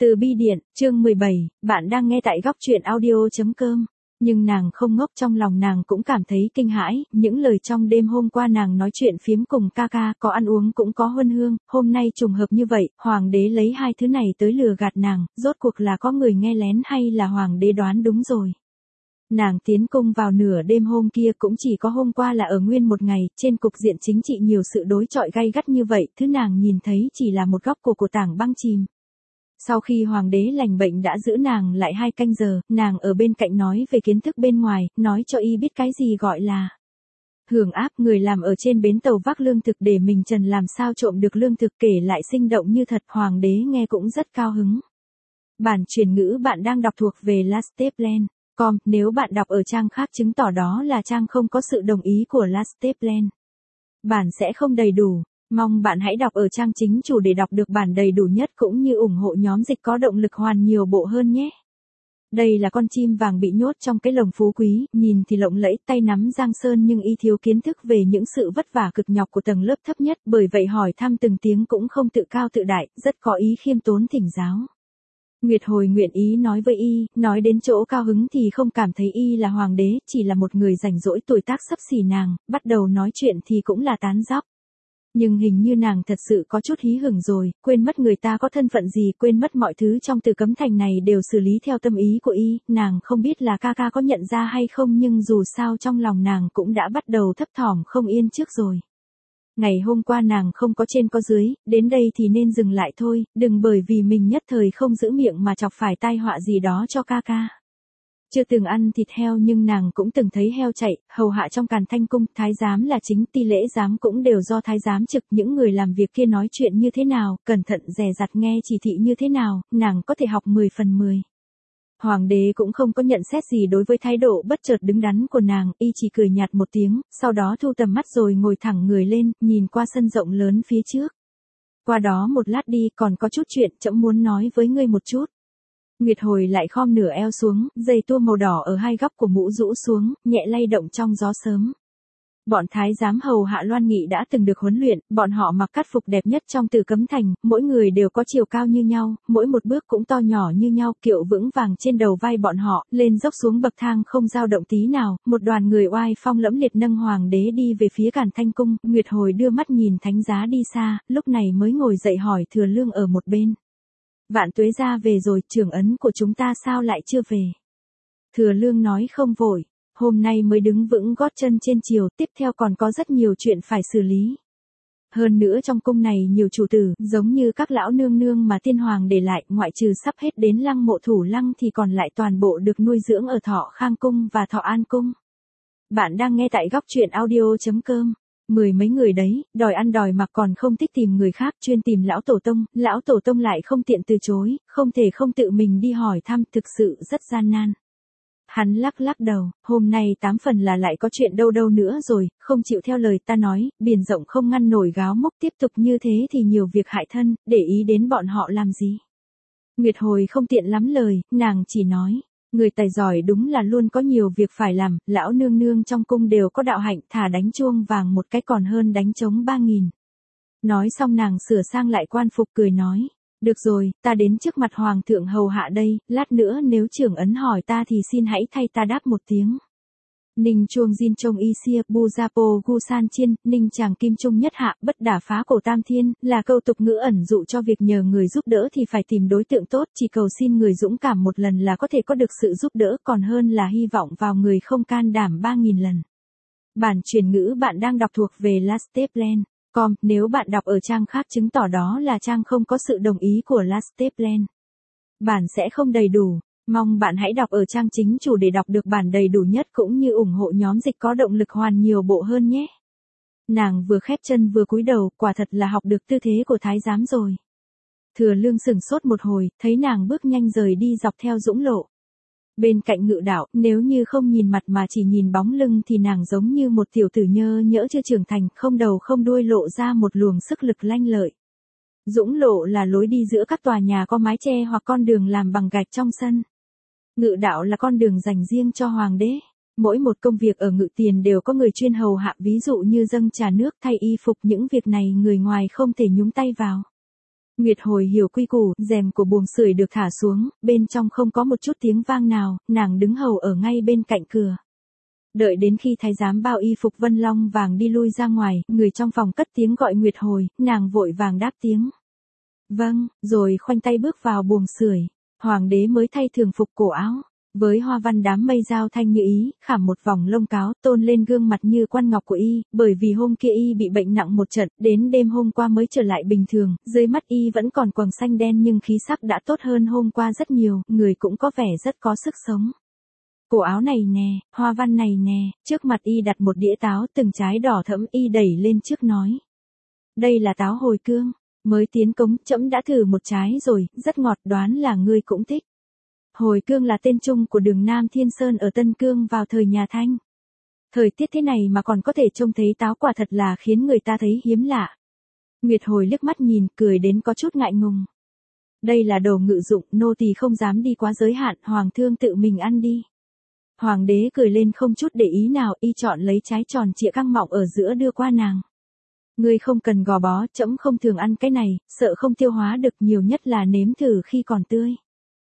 Từ bi điện, chương 17, bạn đang nghe tại góc truyện audio.com. Nhưng nàng không ngốc, trong lòng nàng cũng cảm thấy kinh hãi, những lời trong đêm hôm qua nàng nói chuyện phiếm cùng ca ca, có ăn uống cũng có huân hương, hôm nay trùng hợp như vậy, hoàng đế lấy hai thứ này tới lừa gạt nàng, rốt cuộc là có người nghe lén hay là hoàng đế đoán đúng rồi. Nàng tiến cung vào nửa đêm hôm kia cũng chỉ có hôm qua là ở nguyên một ngày, trên cục diện chính trị nhiều sự đối chọi gay gắt như vậy, thứ nàng nhìn thấy chỉ là một góc của tảng băng chìm. Sau khi hoàng đế lành bệnh đã giữ nàng lại 2 canh giờ, nàng ở bên cạnh nói về kiến thức bên ngoài, nói cho y biết cái gì gọi là hưởng áp, người làm ở trên bến tàu vác lương thực để mình trần làm sao trộm được lương thực, kể lại sinh động như thật, hoàng đế nghe cũng rất cao hứng. Bản truyền ngữ bạn đang đọc thuộc về lasteplan.com, nếu bạn đọc ở trang khác chứng tỏ đó là trang không có sự đồng ý của Lasteplan. Bản sẽ không đầy đủ. Mong bạn hãy đọc ở trang chính chủ để đọc được bản đầy đủ nhất cũng như ủng hộ nhóm dịch có động lực hoàn nhiều bộ hơn nhé. Đây là con chim vàng bị nhốt trong cái lồng phú quý, nhìn thì lộng lẫy, tay nắm giang sơn nhưng y thiếu kiến thức về những sự vất vả cực nhọc của tầng lớp thấp nhất, bởi vậy hỏi thăm từng tiếng cũng không tự cao tự đại, rất có ý khiêm tốn thỉnh giáo. Nguyệt Hồi nguyện ý nói với y, nói đến chỗ cao hứng thì không cảm thấy y là hoàng đế, chỉ là một người rảnh rỗi tuổi tác xấp xỉ nàng, bắt đầu nói chuyện thì cũng là tán dóc. Nhưng hình như nàng thật sự có chút hí hửng rồi, quên mất người ta có thân phận gì, quên mất mọi thứ trong Từ Cấm Thành này đều xử lý theo tâm ý của y, nàng không biết là ca ca có nhận ra hay không nhưng dù sao trong lòng nàng cũng đã bắt đầu thấp thỏm không yên trước rồi. Ngày hôm qua nàng không có trên có dưới, đến đây thì nên dừng lại thôi, đừng bởi vì mình nhất thời không giữ miệng mà chọc phải tai họa gì đó cho ca ca. Chưa từng ăn thịt heo nhưng nàng cũng từng thấy heo chạy, hầu hạ trong Càn Thanh Cung, thái giám là chính, ti lễ giám cũng đều do thái giám trực, những người làm việc kia nói chuyện như thế nào, cẩn thận dè dặt nghe chỉ thị như thế nào, nàng có thể học 10 phần 10. Hoàng đế cũng không có nhận xét gì đối với thái độ bất chợt đứng đắn của nàng, y chỉ cười nhạt một tiếng, sau đó thu tầm mắt rồi ngồi thẳng người lên, nhìn qua sân rộng lớn phía trước. Qua đó một lát đi, còn có chút chuyện trẫm muốn nói với ngươi một chút. Nguyệt Hồi lại khom nửa eo xuống, dây tua màu đỏ ở hai góc của mũ rũ xuống, nhẹ lay động trong gió sớm. Bọn thái giám hầu hạ Loan Nghị đã từng được huấn luyện, bọn họ mặc cát phục đẹp nhất trong Từ Cấm Thành, mỗi người đều có chiều cao như nhau, mỗi một bước cũng to nhỏ như nhau, kiệu vững vàng trên đầu vai bọn họ, lên dốc xuống bậc thang không dao động tí nào, một đoàn người oai phong lẫm liệt nâng hoàng đế đi về phía Càn Thanh Cung, Nguyệt Hồi đưa mắt nhìn thánh giá đi xa, lúc này mới ngồi dậy hỏi Thừa Lương ở một bên. Vạn Tuế gia về rồi, trưởng ấn của chúng ta sao lại chưa về? Thừa Lương nói không vội, hôm nay mới đứng vững gót chân trên triều, tiếp theo còn có rất nhiều chuyện phải xử lý. Hơn nữa trong cung này nhiều chủ tử, giống như các lão nương nương mà tiên hoàng để lại, ngoại trừ sắp hết đến Lăng Mộ Thủ Lăng thì còn lại toàn bộ được nuôi dưỡng ở Thọ Khang Cung và Thọ An Cung. Bạn đang nghe tại góc truyện audio.com. 10 mấy người đấy, đòi ăn đòi mặc còn không thích tìm người khác, chuyên tìm lão tổ tông lại không tiện từ chối, không thể không tự mình đi hỏi thăm, thực sự rất gian nan. Hắn lắc lắc đầu, hôm nay 8 phần là lại có chuyện đâu nữa rồi, không chịu theo lời ta nói, biển rộng không ngăn nổi gáo mốc, tiếp tục như thế thì nhiều việc hại thân, để ý đến bọn họ làm gì. Nguyệt Hồi không tiện lắm lời, nàng chỉ nói. Người tài giỏi đúng là luôn có nhiều việc phải làm, lão nương nương trong cung đều có đạo hạnh, thả đánh chuông vàng một cái còn hơn đánh trống 3.000. Nói xong nàng sửa sang lại quan phục cười nói, được rồi, ta đến trước mặt hoàng thượng hầu hạ đây, lát nữa nếu trưởng ấn hỏi ta thì xin hãy thay ta đáp một tiếng. Ninh chuông Jin Trông Y Xia, Bu Gia Po Gu San Chiên, Ninh Tràng Kim Trung Nhất Hạ, bất đả phá cổ tam thiên, là câu tục ngữ ẩn dụ cho việc nhờ người giúp đỡ thì phải tìm đối tượng tốt, chỉ cầu xin người dũng cảm một lần là có thể có được sự giúp đỡ, còn hơn là hy vọng vào người không can đảm 3.000 lần. Bản truyền ngữ bạn đang đọc thuộc về Lasteplan.com, nếu bạn đọc ở trang khác chứng tỏ đó là trang không có sự đồng ý của Lasteplan. Bản sẽ không đầy đủ. Mong bạn hãy đọc ở trang chính chủ để đọc được bản đầy đủ nhất cũng như ủng hộ nhóm dịch có động lực hoàn nhiều bộ hơn nhé. Nàng vừa khép chân vừa cúi đầu, quả thật là học được tư thế của thái giám rồi. Thừa Lương sửng sốt một hồi, thấy nàng bước nhanh rời đi dọc theo Dũng Lộ. Bên cạnh Ngự Đạo, nếu như không nhìn mặt mà chỉ nhìn bóng lưng thì nàng giống như một tiểu tử nhơ nhỡ chưa trưởng thành, không đầu không đuôi lộ ra một luồng sức lực lanh lợi. Dũng Lộ là lối đi giữa các tòa nhà có mái che hoặc con đường làm bằng gạch trong sân. Ngự Đạo là con đường dành riêng cho hoàng đế. Mỗi một công việc ở Ngự Tiền đều có người chuyên hầu hạ, ví dụ như dâng trà nước, thay y phục, những việc này người ngoài không thể nhúng tay vào. Nguyệt Hồi hiểu quy củ, rèm của buồng sưởi được thả xuống, bên trong không có một chút tiếng vang nào, nàng đứng hầu ở ngay bên cạnh cửa. Đợi đến khi thái giám bao y phục vân long vàng đi lui ra ngoài, người trong phòng cất tiếng gọi Nguyệt Hồi, nàng vội vàng đáp tiếng. Vâng, rồi khoanh tay bước vào buồng sưởi. Hoàng đế mới thay thường phục cổ áo, với hoa văn đám mây giao thanh như ý, khảm một vòng lông cáo, tôn lên gương mặt như quan ngọc của y, bởi vì hôm kia y bị bệnh nặng một trận, đến đêm hôm qua mới trở lại bình thường, dưới mắt y vẫn còn quầng xanh đen nhưng khí sắc đã tốt hơn hôm qua rất nhiều, người cũng có vẻ rất có sức sống. Cổ áo này nè, hoa văn này nè, trước mặt y đặt một đĩa táo từng trái đỏ thẫm, y đẩy lên trước nói. Đây là táo hồi cương, mới tiến cống, trẫm đã thử một trái rồi, rất ngọt, đoán là ngươi cũng thích. Hồi cương là tên chung của đường Nam Thiên Sơn ở Tân Cương vào thời nhà Thanh. Thời tiết thế này mà còn có thể trông thấy táo, quả thật là khiến người ta thấy hiếm lạ. Nguyệt Hồi liếc mắt nhìn, cười đến có chút ngại ngùng. Đây là đồ ngự dụng, nô tỳ không dám đi quá giới hạn, hoàng thương tự mình ăn đi. Hoàng đế cười lên không chút để ý nào, y chọn lấy trái tròn trịa căng mọng ở giữa đưa qua nàng. Ngươi không cần gò bó, trẫm không thường ăn cái này, sợ không tiêu hóa được, nhiều nhất là nếm thử khi còn tươi.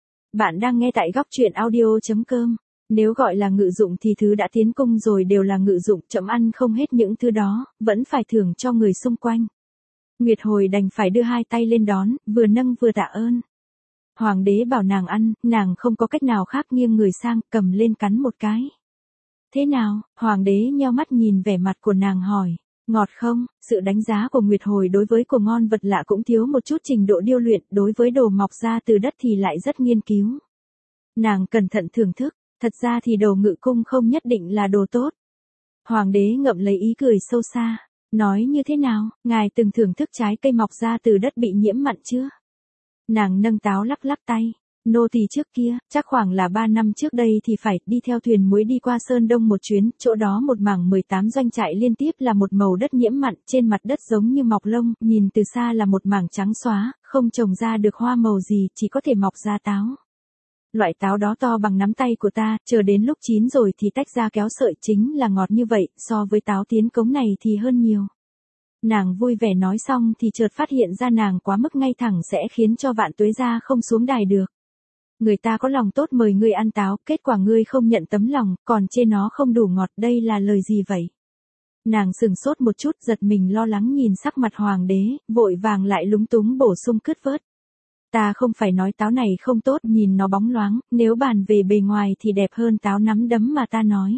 Bạn đang nghe tại góc truyện audio.com. Nếu gọi là ngự dụng thì thứ đã tiến cung rồi đều là ngự dụng, trẫm ăn không hết những thứ đó, vẫn phải thưởng cho người xung quanh. Nguyệt Hồi đành phải đưa hai tay lên đón, vừa nâng vừa tạ ơn. Hoàng đế bảo nàng ăn, nàng không có cách nào khác, nghiêng người sang, cầm lên cắn một cái. Thế nào? Hoàng đế nheo mắt nhìn vẻ mặt của nàng hỏi. Ngọt không? Sự đánh giá của Nguyệt Hồi đối với của ngon vật lạ cũng thiếu một chút trình độ điêu luyện, đối với đồ mọc ra từ đất thì lại rất nghiên cứu. Nàng cẩn thận thưởng thức, thật ra thì đồ ngự cung không nhất định là đồ tốt. Hoàng đế ngậm lấy ý cười sâu xa, nói như thế nào, ngài từng thưởng thức trái cây mọc ra từ đất bị nhiễm mặn chưa? Nàng nâng táo lắc lắc tay. Nô tỳ trước kia, chắc khoảng là 3 năm trước đây thì phải, đi theo thuyền muối đi qua Sơn Đông một chuyến, chỗ đó một mảng 18 doanh trại liên tiếp là một màu đất nhiễm mặn, trên mặt đất giống như mọc lông, nhìn từ xa là một mảng trắng xóa, không trồng ra được hoa màu gì, chỉ có thể mọc ra táo. Loại táo đó to bằng nắm tay của ta, chờ đến lúc chín rồi thì tách ra kéo sợi, chính là ngọt như vậy, so với táo tiến cống này thì hơn nhiều. Nàng vui vẻ nói xong thì chợt phát hiện ra nàng quá mức ngay thẳng sẽ khiến cho Vạn Tuế gia không xuống đài được. Người ta có lòng tốt mời ngươi ăn táo, kết quả ngươi không nhận tấm lòng, còn chê nó không đủ ngọt, đây là lời gì vậy? Nàng sừng sốt một chút, giật mình lo lắng nhìn sắc mặt hoàng đế, vội vàng lại lúng túng bổ sung cứt vớt. Ta không phải nói táo này không tốt, nhìn nó bóng loáng, nếu bàn về bề ngoài thì đẹp hơn táo nắm đấm mà ta nói.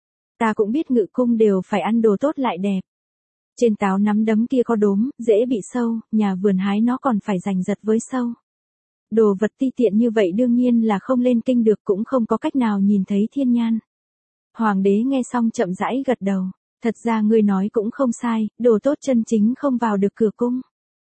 Ta cũng biết ngự cung đều phải ăn đồ tốt lại đẹp. Trên táo nắm đấm kia có đốm, dễ bị sâu, nhà vườn hái nó còn phải giành giật với sâu. Đồ vật ti tiện như vậy đương nhiên là không lên kinh được, cũng không có cách nào nhìn thấy thiên nhan. Hoàng đế nghe xong chậm rãi gật đầu. Thật ra ngươi nói cũng không sai, đồ tốt chân chính không vào được cửa cung.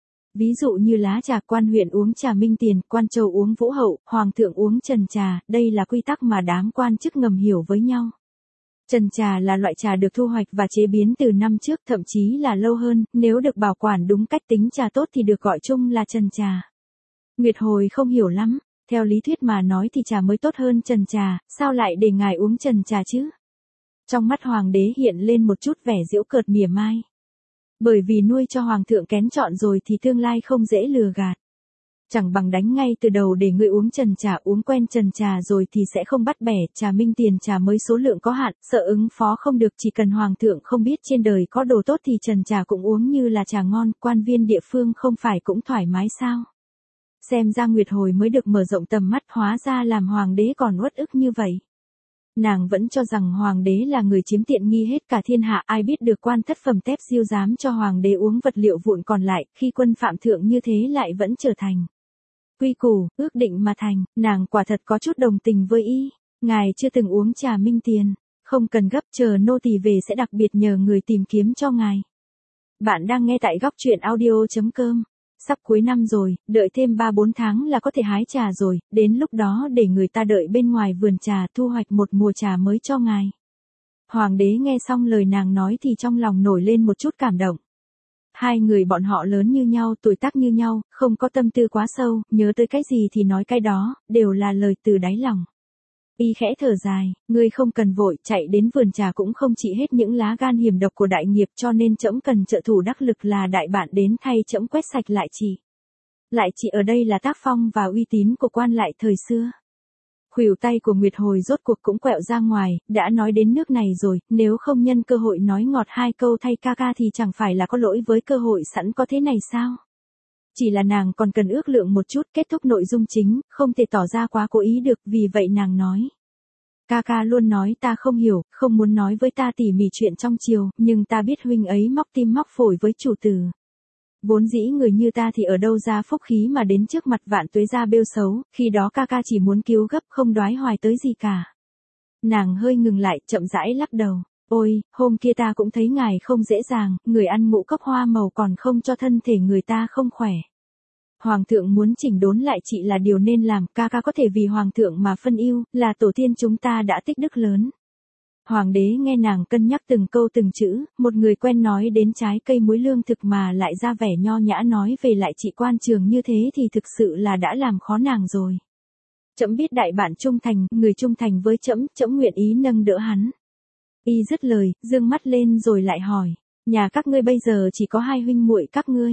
Ví dụ như lá trà, quan huyện uống trà Minh Tiền, quan châu uống Vũ Hậu, hoàng thượng uống trần trà, đây là quy tắc mà đám quan chức ngầm hiểu với nhau. Trần trà là loại trà được thu hoạch và chế biến từ năm trước, thậm chí là lâu hơn, nếu được bảo quản đúng cách tính trà tốt thì được gọi chung là trần trà. Nguyệt Hồi không hiểu lắm, theo lý thuyết mà nói thì trà mới tốt hơn trần trà, sao lại để ngài uống trần trà chứ? Trong mắt hoàng đế hiện lên một chút vẻ giễu cợt mỉa mai. Bởi vì nuôi cho hoàng thượng kén chọn rồi thì tương lai không dễ lừa gạt. Chẳng bằng đánh ngay từ đầu để ngươi uống trần trà, uống quen trần trà rồi thì sẽ không bắt bẻ, trà Minh Tiền trà mới số lượng có hạn, sợ ứng phó không được, chỉ cần hoàng thượng không biết trên đời có đồ tốt thì trần trà cũng uống như là trà ngon, quan viên địa phương không phải cũng thoải mái sao? Xem ra Nguyệt Hồi mới được mở rộng tầm mắt, hóa ra làm hoàng đế còn uất ức như vậy. Nàng vẫn cho rằng hoàng đế là người chiếm tiện nghi hết cả thiên hạ, ai biết được quan thất phẩm tép siêu dám cho hoàng đế uống vật liệu vụn còn lại, khi quân phạm thượng như thế lại vẫn trở thành quy củ, ước định mà thành, nàng quả thật có chút đồng tình với y. Ngài chưa từng uống trà Minh Tiền, không cần gấp, chờ nô tỳ về sẽ đặc biệt nhờ người tìm kiếm cho ngài. Bạn đang nghe tại góc truyện audio.com. Sắp cuối năm rồi, đợi thêm 3-4 tháng là có thể hái trà rồi, đến lúc đó để người ta đợi bên ngoài vườn trà thu hoạch một mùa trà mới cho ngài. Hoàng đế nghe xong lời nàng nói thì trong lòng nổi lên một chút cảm động. Hai người bọn họ lớn như nhau, tuổi tác như nhau, không có tâm tư quá sâu, nhớ tới cái gì thì nói cái đó, đều là lời từ đáy lòng. Y khẽ thở dài, ngươi không cần vội, chạy đến vườn trà cũng không trị hết những lá gan hiểm độc của đại nghiệp, cho nên trẫm cần trợ thủ đắc lực là đại bạn đến thay trẫm quét sạch lại chỉ. lại chỉ ở đây là tác phong và uy tín của quan lại thời xưa. Khuỷu tay của Nguyệt Hồi rốt cuộc cũng quẹo ra ngoài, đã nói đến nước này rồi, nếu không nhân cơ hội nói ngọt hai câu thay ca ca thì chẳng phải là có lỗi với cơ hội sẵn có thế này sao? Chỉ là nàng còn cần ước lượng một chút kết thúc nội dung chính, không thể tỏ ra quá cố ý được, vì vậy nàng nói. Ca ca luôn nói ta không hiểu, không muốn nói với ta tỉ mỉ chuyện trong triều, nhưng ta biết huynh ấy móc tim móc phổi với chủ tử. Vốn dĩ người như ta thì ở đâu ra phúc khí mà đến trước mặt Vạn Tuế gia bêu xấu, khi đó ca ca chỉ muốn cứu gấp không đoái hoài tới gì cả. Nàng hơi ngừng lại, chậm rãi lắc đầu. Ôi, hôm kia ta cũng thấy ngài không dễ dàng, người ăn ngũ cốc hoa màu còn không cho thân thể người ta không khỏe. Hoàng thượng muốn chỉnh đốn lại chị là điều nên làm, ca ca có thể vì hoàng thượng mà phân ưu, là tổ tiên chúng ta đã tích đức lớn. Hoàng đế nghe nàng cân nhắc từng câu từng chữ, một người quen nói đến trái cây muối lương thực mà lại ra vẻ nho nhã nói về lại chị quan trường như thế thì thực sự là đã làm khó nàng rồi. Trẫm biết đại bạn trung thành, người trung thành với trẫm, trẫm nguyện ý nâng đỡ hắn. Y dứt lời, dương mắt lên rồi lại hỏi, nhà các ngươi bây giờ chỉ có hai huynh muội các ngươi.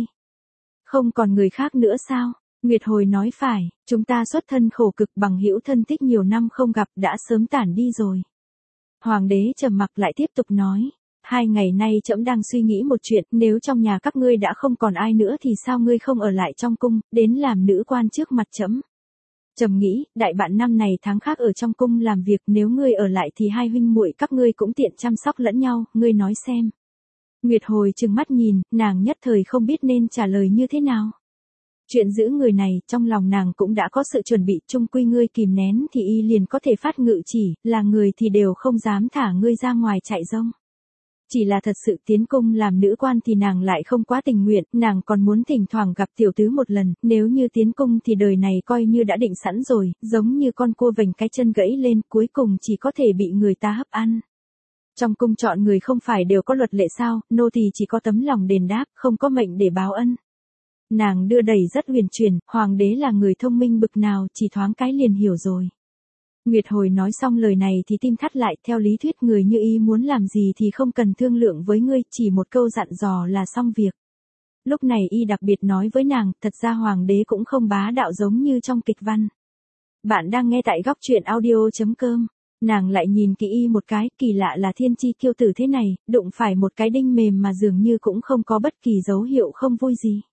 Không còn người khác nữa sao? Nguyệt Hồi nói phải, chúng ta xuất thân khổ cực bằng hữu thân thích nhiều năm không gặp đã sớm tản đi rồi. Hoàng đế trầm mặc lại tiếp tục nói, 2 ngày nay trẫm đang suy nghĩ một chuyện, nếu trong nhà các ngươi đã không còn ai nữa thì sao ngươi không ở lại trong cung, đến làm nữ quan trước mặt trẫm. Trầm nghĩ, đại bạn năm này tháng khác ở trong cung làm việc, nếu ngươi ở lại thì hai huynh muội các ngươi cũng tiện chăm sóc lẫn nhau, ngươi nói xem. Nguyệt Hồi trừng mắt nhìn, nàng nhất thời không biết nên trả lời như thế nào. Chuyện giữ người này, trong lòng nàng cũng đã có sự chuẩn bị, chung quy ngươi kìm nén thì y liền có thể phát ngự chỉ, là người thì đều không dám thả ngươi ra ngoài chạy rông. Chỉ là thật sự tiến cung làm nữ quan thì nàng lại không quá tình nguyện, nàng còn muốn thỉnh thoảng gặp tiểu tứ một lần, nếu như tiến cung thì đời này coi như đã định sẵn rồi, giống như con cua vểnh cái chân gãy lên, cuối cùng chỉ có thể bị người ta hấp ăn. Trong cung chọn người không phải đều có luật lệ sao, nô tỳ chỉ có tấm lòng đền đáp, không có mệnh để báo ân. Nàng đưa đẩy rất huyền chuyển, hoàng đế là người thông minh bực nào, chỉ thoáng cái liền hiểu rồi. Nguyệt Hồi nói xong lời này thì tim thắt lại, theo lý thuyết người như y muốn làm gì thì không cần thương lượng với ngươi, chỉ một câu dặn dò là xong việc. Lúc này y đặc biệt nói với nàng, thật ra hoàng đế cũng không bá đạo giống như trong kịch văn. Bạn đang nghe tại góc truyện audio.com. Nàng lại nhìn kỹ y một cái, kỳ lạ là thiên chi kiêu tử thế này, đụng phải một cái đinh mềm mà dường như cũng không có bất kỳ dấu hiệu không vui gì.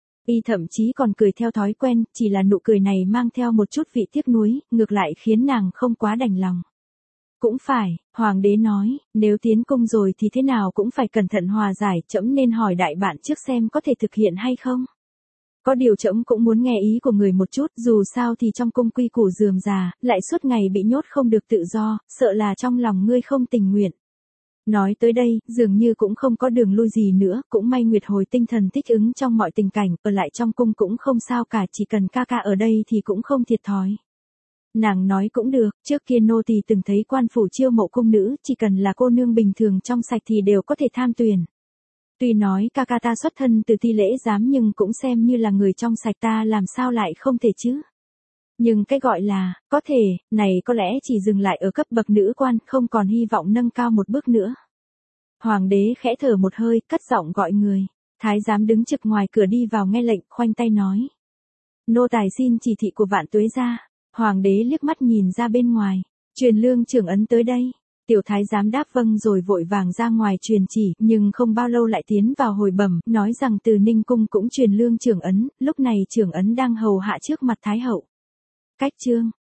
Y thậm chí còn cười theo thói quen, chỉ là nụ cười này mang theo một chút vị tiếc nuối, ngược lại khiến nàng không quá đành lòng. Cũng phải, hoàng đế nói, nếu tiến cung rồi thì thế nào cũng phải cẩn thận hòa giải, trẫm nên hỏi đại bạn trước xem có thể thực hiện hay không. Có điều trẫm cũng muốn nghe ý của người một chút, dù sao thì trong cung quy củ rườm rà, lại suốt ngày bị nhốt không được tự do, sợ là trong lòng ngươi không tình nguyện. Nói tới đây, dường như cũng không có đường lui gì nữa, cũng may Nguyệt Hồi tinh thần thích ứng trong mọi tình cảnh, ở lại trong cung cũng không sao cả, chỉ cần ca ca ở đây thì cũng không thiệt thòi. Nàng nói cũng được, trước kia nô tỳ từng thấy quan phủ chiêu mộ cung nữ, chỉ cần là cô nương bình thường trong sạch thì đều có thể tham tuyển. Tuy nói ca ca ta xuất thân từ Ti Lễ Giám nhưng cũng xem như là người trong sạch, ta làm sao lại không thể chứ. Nhưng cái gọi là, có thể, này có lẽ chỉ dừng lại ở cấp bậc nữ quan, không còn hy vọng nâng cao một bước nữa. Hoàng đế khẽ thở một hơi, cất giọng gọi người. Thái giám đứng trực ngoài cửa đi vào nghe lệnh, khoanh tay nói. Nô tài xin chỉ thị của Vạn Tuế gia. Hoàng đế liếc mắt nhìn ra bên ngoài. Truyền lương trưởng ấn tới đây. Tiểu thái giám đáp vâng rồi vội vàng ra ngoài truyền chỉ, nhưng không bao lâu lại tiến vào hồi bẩm, nói rằng từ Ninh cung cũng truyền lương trưởng ấn, lúc này trưởng ấn đang hầu hạ trước mặt Thái hậu. Cách chương